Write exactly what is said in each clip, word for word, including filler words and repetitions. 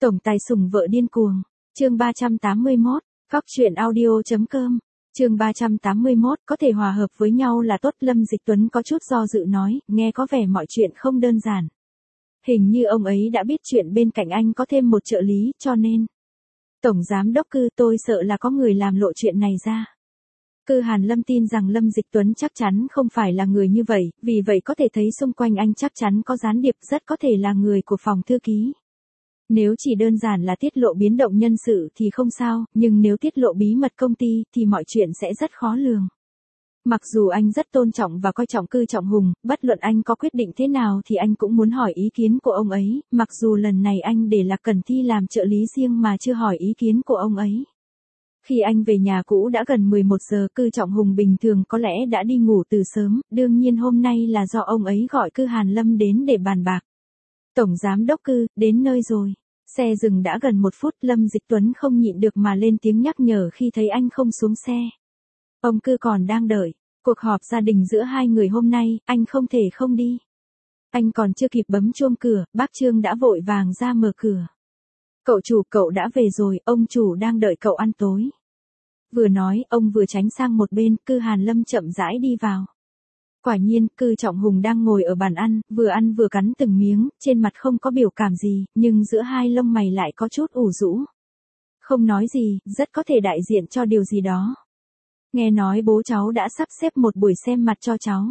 Tổng tài sủng vợ điên cuồng. Chương ba trăm tám mươi mốt, Cóc truyện audio chấm com. Chương ba trăm tám mươi mốt, có thể hòa hợp với nhau là tốt. Lâm Dịch Tuấn có chút do dự nói, nghe có vẻ mọi chuyện không đơn giản. Hình như ông ấy đã biết chuyện bên cạnh anh có thêm một trợ lý, cho nên. Tổng giám đốc Cư, tôi sợ là có người làm lộ chuyện này ra. Cư Hàn Lâm tin rằng Lâm Dịch Tuấn chắc chắn không phải là người như vậy, vì vậy có thể thấy xung quanh anh chắc chắn có gián điệp, rất có thể là người của phòng thư ký. Nếu chỉ đơn giản là tiết lộ biến động nhân sự thì không sao, nhưng nếu tiết lộ bí mật công ty thì mọi chuyện sẽ rất khó lường. Mặc dù anh rất tôn trọng và coi trọng Cư Trọng Hùng, bất luận anh có quyết định thế nào thì anh cũng muốn hỏi ý kiến của ông ấy, mặc dù lần này anh để Lạc Cẩn Thi làm trợ lý riêng mà chưa hỏi ý kiến của ông ấy. Khi anh về nhà cũ đã gần mười một giờ, Cư Trọng Hùng bình thường có lẽ đã đi ngủ từ sớm, đương nhiên hôm nay là do ông ấy gọi Cư Hàn Lâm đến để bàn bạc. Tổng giám đốc Cư, đến nơi rồi. Xe dừng đã gần một phút, Lâm Dịch Tuấn không nhịn được mà lên tiếng nhắc nhở khi thấy anh không xuống xe. Ông Cư còn đang đợi. Cuộc họp gia đình giữa hai người hôm nay, anh không thể không đi. Anh còn chưa kịp bấm chuông cửa, bác Trương đã vội vàng ra mở cửa. Cậu chủ, cậu đã về rồi, ông chủ đang đợi cậu ăn tối. Vừa nói, ông vừa tránh sang một bên, Cư Hàn Lâm chậm rãi đi vào. Quả nhiên, Cư Trọng Hùng đang ngồi ở bàn ăn, vừa ăn vừa cắn từng miếng, trên mặt không có biểu cảm gì, nhưng giữa hai lông mày lại có chút ủ rũ. Không nói gì, rất có thể đại diện cho điều gì đó. Nghe nói bố cháu đã sắp xếp một buổi xem mặt cho cháu.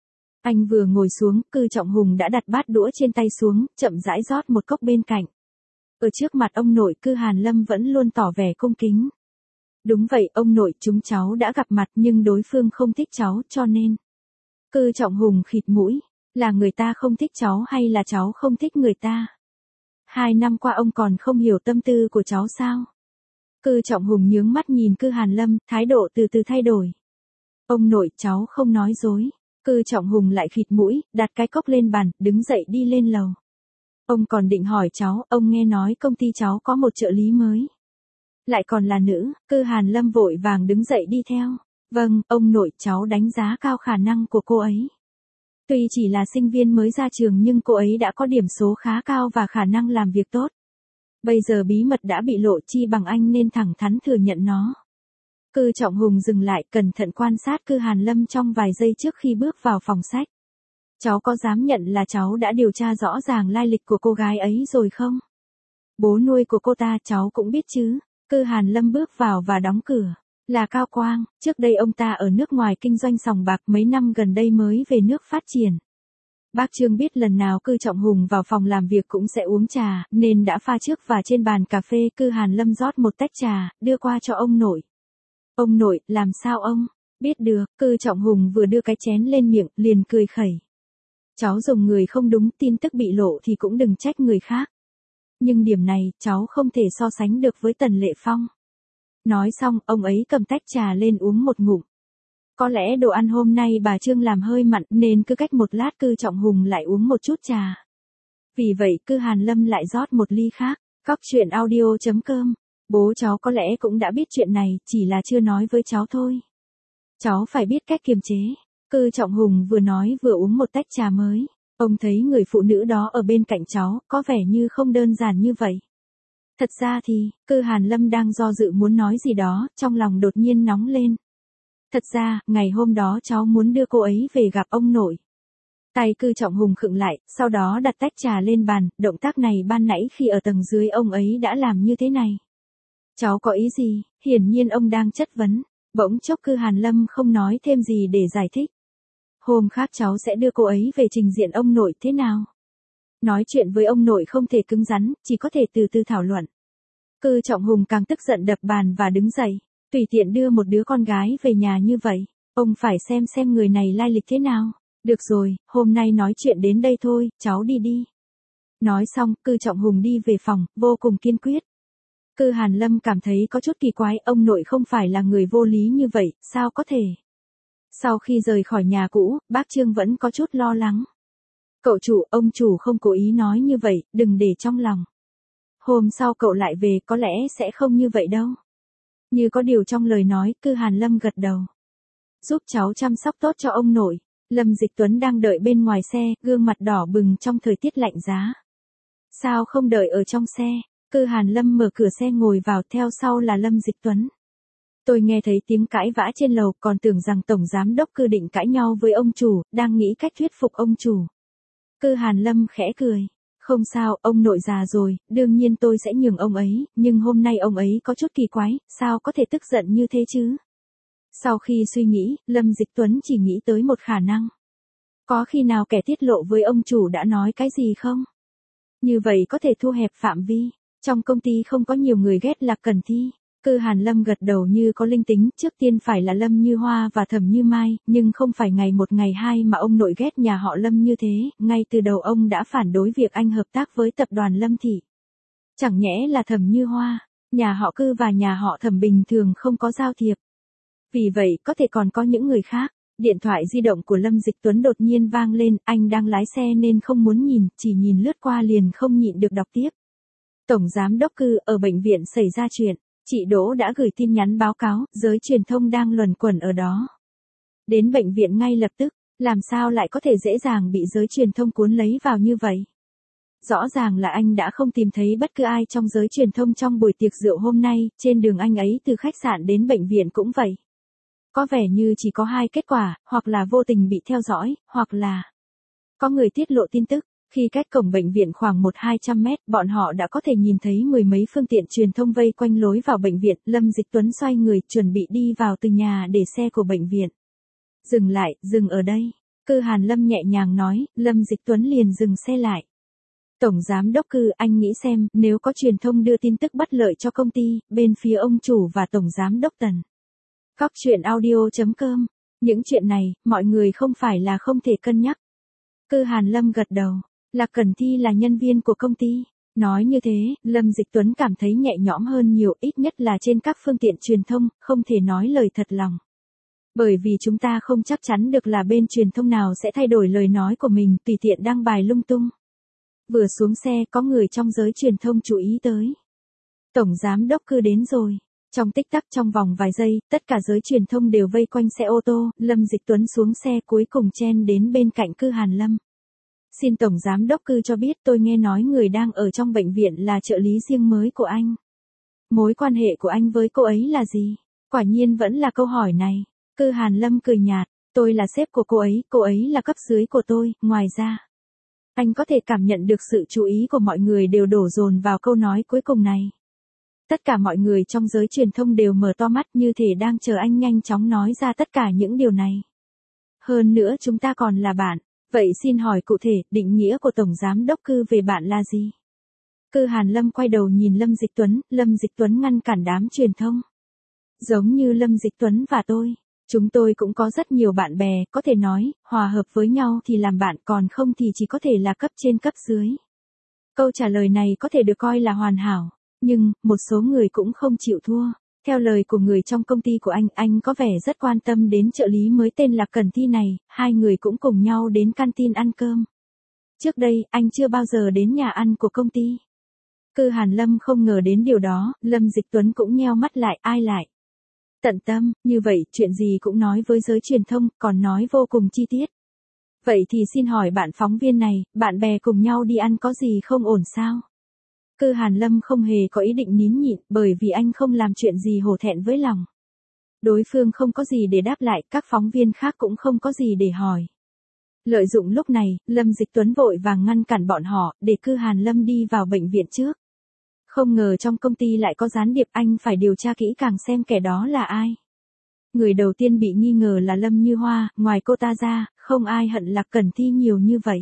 Anh vừa ngồi xuống, Cư Trọng Hùng đã đặt bát đũa trên tay xuống, chậm rãi rót một cốc bên cạnh. Ở trước mặt ông nội, Cư Hàn Lâm vẫn luôn tỏ vẻ cung kính. Đúng vậy, ông nội, chúng cháu đã gặp mặt nhưng đối phương không thích cháu, cho nên. Cư Trọng Hùng khịt mũi, là người ta không thích cháu hay là cháu không thích người ta? Hai năm qua ông còn không hiểu tâm tư của cháu sao? Cư Trọng Hùng nhướng mắt nhìn Cư Hàn Lâm, thái độ từ từ thay đổi. Ông nội, cháu không nói dối. Cư Trọng Hùng lại khịt mũi, đặt cái cốc lên bàn, đứng dậy đi lên lầu. Ông còn định hỏi cháu, ông nghe nói công ty cháu có một trợ lý mới. Lại còn là nữ, Cư Hàn Lâm vội vàng đứng dậy đi theo. Vâng, ông nội, cháu đánh giá cao khả năng của cô ấy. Tuy chỉ là sinh viên mới ra trường nhưng cô ấy đã có điểm số khá cao và khả năng làm việc tốt. Bây giờ bí mật đã bị lộ, chi bằng anh nên thẳng thắn thừa nhận nó. Cư Trọng Hùng dừng lại, cẩn thận quan sát Cư Hàn Lâm trong vài giây trước khi bước vào phòng sách. Cháu có dám nhận là cháu đã điều tra rõ ràng lai lịch của cô gái ấy rồi không? Bố nuôi của cô ta cháu cũng biết chứ. Cư Hàn Lâm bước vào và đóng cửa. Là Cao Quang, trước đây ông ta ở nước ngoài kinh doanh sòng bạc, mấy năm gần đây mới về nước phát triển. Bác Trương biết lần nào Cư Trọng Hùng vào phòng làm việc cũng sẽ uống trà, nên đã pha trước và trên bàn cà phê Cư Hàn Lâm rót một tách trà, đưa qua cho ông nội. Ông nội, làm sao ông? Biết được, Cư Trọng Hùng vừa đưa cái chén lên miệng, liền cười khẩy. Cháu dùng người không đúng, tin tức bị lộ thì cũng đừng trách người khác. Nhưng điểm này, cháu không thể so sánh được với Tần Lệ Phong. Nói xong, ông ấy cầm tách trà lên uống một ngụm. Có lẽ đồ ăn hôm nay bà Trương làm hơi mặn nên cứ cách một lát Cư Trọng Hùng lại uống một chút trà. Vì vậy Cư Hàn Lâm lại rót một ly khác. Cóc truyện audio chấm com. Bố cháu có lẽ cũng đã biết chuyện này, chỉ là chưa nói với cháu thôi. Cháu phải biết cách kiềm chế. Cư Trọng Hùng vừa nói vừa uống một tách trà mới. Ông thấy người phụ nữ đó ở bên cạnh cháu, có vẻ như không đơn giản như vậy. Thật ra thì, Cư Hàn Lâm đang do dự muốn nói gì đó, trong lòng đột nhiên nóng lên. Thật ra, ngày hôm đó cháu muốn đưa cô ấy về gặp ông nội. Tay Cư Trọng Hùng khựng lại, sau đó đặt tách trà lên bàn, động tác này ban nãy khi ở tầng dưới ông ấy đã làm như thế này. Cháu có ý gì? Hiển nhiên ông đang chất vấn. Bỗng chốc Cư Hàn Lâm không nói thêm gì để giải thích. Hôm khác cháu sẽ đưa cô ấy về trình diện ông nội thế nào? Nói chuyện với ông nội không thể cứng rắn, chỉ có thể từ từ thảo luận. Cư Trọng Hùng càng tức giận đập bàn và đứng dậy. Tùy tiện đưa một đứa con gái về nhà như vậy, ông phải xem xem người này lai lịch thế nào. Được rồi, hôm nay nói chuyện đến đây thôi, cháu đi đi. Nói xong, Cư Trọng Hùng đi về phòng, vô cùng kiên quyết. Cư Hàn Lâm cảm thấy có chút kỳ quái, ông nội không phải là người vô lý như vậy, sao có thể? Sau khi rời khỏi nhà cũ, bác Trương vẫn có chút lo lắng. Cậu chủ, ông chủ không cố ý nói như vậy, đừng để trong lòng. Hôm sau cậu lại về, có lẽ sẽ không như vậy đâu. Như có điều trong lời nói, Cư Hàn Lâm gật đầu. Giúp cháu chăm sóc tốt cho ông nội. Lâm Dịch Tuấn đang đợi bên ngoài xe, gương mặt đỏ bừng trong thời tiết lạnh giá. Sao không đợi ở trong xe? Cư Hàn Lâm mở cửa xe ngồi vào, theo sau là Lâm Dịch Tuấn. Tôi nghe thấy tiếng cãi vã trên lầu, còn tưởng rằng tổng giám đốc Cư định cãi nhau với ông chủ, đang nghĩ cách thuyết phục ông chủ. Cư Hàn Lâm khẽ cười. Không sao, ông nội già rồi, đương nhiên tôi sẽ nhường ông ấy, nhưng hôm nay ông ấy có chút kỳ quái, sao có thể tức giận như thế chứ? Sau khi suy nghĩ, Lâm Dịch Tuấn chỉ nghĩ tới một khả năng. Có khi nào kẻ tiết lộ với ông chủ đã nói cái gì không? Như vậy có thể thu hẹp phạm vi. Trong công ty không có nhiều người ghét Lạc Cẩn Thi. Cư Hàn Lâm gật đầu như có linh tính, trước tiên phải là Lâm Như Hoa và Thẩm Như Mai, nhưng không phải ngày một ngày hai mà ông nội ghét nhà họ Lâm như thế, ngay từ đầu ông đã phản đối việc anh hợp tác với tập đoàn Lâm Thị. Chẳng nhẽ là Thẩm Như Hoa, nhà họ Cư và nhà họ Thẩm bình thường không có giao thiệp. Vì vậy, có thể còn có những người khác. Điện thoại di động của Lâm Dịch Tuấn đột nhiên vang lên, anh đang lái xe nên không muốn nhìn, chỉ nhìn lướt qua liền không nhịn được đọc tiếp. Tổng giám đốc Cư, ở bệnh viện xảy ra chuyện. Chị Đỗ đã gửi tin nhắn báo cáo, giới truyền thông đang luẩn quẩn ở đó. Đến bệnh viện ngay lập tức, làm sao lại có thể dễ dàng bị giới truyền thông cuốn lấy vào như vậy? Rõ ràng là anh đã không tìm thấy bất cứ ai trong giới truyền thông trong buổi tiệc rượu hôm nay, trên đường anh ấy từ khách sạn đến bệnh viện cũng vậy. Có vẻ như chỉ có hai kết quả, hoặc là vô tình bị theo dõi, hoặc là có người tiết lộ tin tức. Khi cách cổng bệnh viện khoảng một hai trăm mét, bọn họ đã có thể nhìn thấy mười mấy phương tiện truyền thông vây quanh lối vào bệnh viện. Lâm Dịch Tuấn xoay người, chuẩn bị đi vào từ nhà để xe của bệnh viện. Dừng lại, dừng ở đây. Cư Hàn Lâm nhẹ nhàng nói, Lâm Dịch Tuấn liền dừng xe lại. Tổng giám đốc Cư, anh nghĩ xem, nếu có truyền thông đưa tin tức bất lợi cho công ty, bên phía ông chủ và tổng giám đốc Tần. Cóc truyện audio chấm com. Những chuyện này, mọi người không phải là không thể cân nhắc. Cư Hàn Lâm gật đầu. Lạc Cẩn Thi là nhân viên của công ty. Nói như thế, Lâm Dịch Tuấn cảm thấy nhẹ nhõm hơn nhiều, ít nhất là trên các phương tiện truyền thông, không thể nói lời thật lòng. Bởi vì chúng ta không chắc chắn được là bên truyền thông nào sẽ thay đổi lời nói của mình, tùy tiện đăng bài lung tung. Vừa xuống xe, có người trong giới truyền thông chú ý tới. Tổng giám đốc Cư đến rồi. Trong tích tắc, trong vòng vài giây, tất cả giới truyền thông đều vây quanh xe ô tô, Lâm Dịch Tuấn xuống xe cuối cùng chen đến bên cạnh Cư Hàn Lâm. Xin Tổng Giám đốc Cư cho biết, tôi nghe nói người đang ở trong bệnh viện là trợ lý riêng mới của anh. Mối quan hệ của anh với cô ấy là gì? Quả nhiên vẫn là câu hỏi này. Cư Hàn Lâm cười nhạt, tôi là sếp của cô ấy, cô ấy là cấp dưới của tôi, ngoài ra. Anh có thể cảm nhận được sự chú ý của mọi người đều đổ dồn vào câu nói cuối cùng này. Tất cả mọi người trong giới truyền thông đều mở to mắt như thể đang chờ anh nhanh chóng nói ra tất cả những điều này. Hơn nữa chúng ta còn là bạn. Vậy xin hỏi cụ thể, định nghĩa của Tổng Giám đốc Cư về bạn là gì? Cư Hàn Lâm quay đầu nhìn Lâm Dịch Tuấn, Lâm Dịch Tuấn ngăn cản đám truyền thông. Giống như Lâm Dịch Tuấn và tôi, chúng tôi cũng có rất nhiều bạn bè, có thể nói, hòa hợp với nhau thì làm bạn, còn không thì chỉ có thể là cấp trên cấp dưới. Câu trả lời này có thể được coi là hoàn hảo, nhưng, một số người cũng không chịu thua. Theo lời của người trong công ty của anh, anh có vẻ rất quan tâm đến trợ lý mới tên là Cẩn Thi này, hai người cũng cùng nhau đến canteen ăn cơm. Trước đây, anh chưa bao giờ đến nhà ăn của công ty. Cư Hàn Lâm không ngờ đến điều đó, Lâm Dịch Tuấn cũng nheo mắt lại, ai lại. Tận tâm, như vậy, chuyện gì cũng nói với giới truyền thông, còn nói vô cùng chi tiết. Vậy thì xin hỏi bạn phóng viên này, bạn bè cùng nhau đi ăn có gì không ổn sao? Cư Hàn Lâm không hề có ý định nín nhịn, bởi vì anh không làm chuyện gì hổ thẹn với lòng. Đối phương không có gì để đáp lại, các phóng viên khác cũng không có gì để hỏi. Lợi dụng lúc này, Lâm Dịch Tuấn vội vàng ngăn cản bọn họ, để Cư Hàn Lâm đi vào bệnh viện trước. Không ngờ trong công ty lại có gián điệp, anh phải điều tra kỹ càng xem kẻ đó là ai. Người đầu tiên bị nghi ngờ là Lâm Như Hoa, ngoài cô ta ra, không ai hận Lạc Cẩn Thi nhiều như vậy.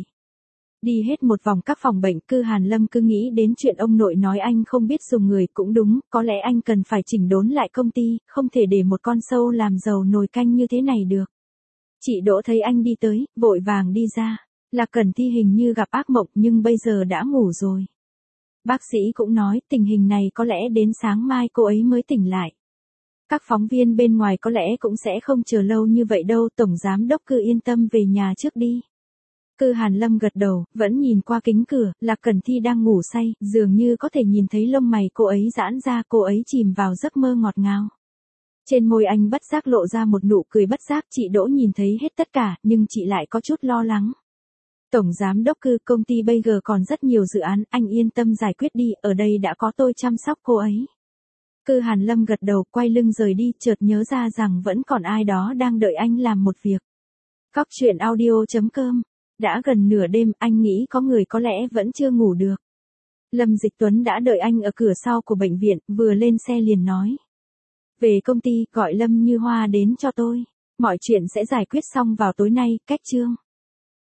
Đi hết một vòng các phòng bệnh, Cư Hàn Lâm cứ nghĩ đến chuyện ông nội nói anh không biết dùng người, cũng đúng, có lẽ anh cần phải chỉnh đốn lại công ty, không thể để một con sâu làm dầu nồi canh như thế này được. Chị Đỗ thấy anh đi tới, vội vàng đi ra. Lạc Cẩn Thi hình như gặp ác mộng nhưng bây giờ đã ngủ rồi. Bác sĩ cũng nói tình hình này có lẽ đến sáng mai cô ấy mới tỉnh lại. Các phóng viên bên ngoài có lẽ cũng sẽ không chờ lâu như vậy đâu, Tổng Giám đốc Cư yên tâm về nhà trước đi. Cư Hàn Lâm gật đầu, vẫn nhìn qua kính cửa, Lạc Cẩn Thi đang ngủ say, dường như có thể nhìn thấy lông mày cô ấy giãn ra, cô ấy chìm vào giấc mơ ngọt ngào. Trên môi anh bất giác lộ ra một nụ cười bất giác, chị Đỗ nhìn thấy hết tất cả, nhưng chị lại có chút lo lắng. Tổng giám đốc Cư, công ty bây giờ còn rất nhiều dự án, anh yên tâm giải quyết đi, ở đây đã có tôi chăm sóc cô ấy. Cư Hàn Lâm gật đầu, quay lưng rời đi, chợt nhớ ra rằng vẫn còn ai đó đang đợi anh làm một việc. Cóc truyện audio chấm com. Đã gần nửa đêm, anh nghĩ có người có lẽ vẫn chưa ngủ được. Lâm Dịch Tuấn đã đợi anh ở cửa sau của bệnh viện, vừa lên xe liền nói. Về công ty, gọi Lâm Như Hoa đến cho tôi. Mọi chuyện sẽ giải quyết xong vào tối nay, cách chương.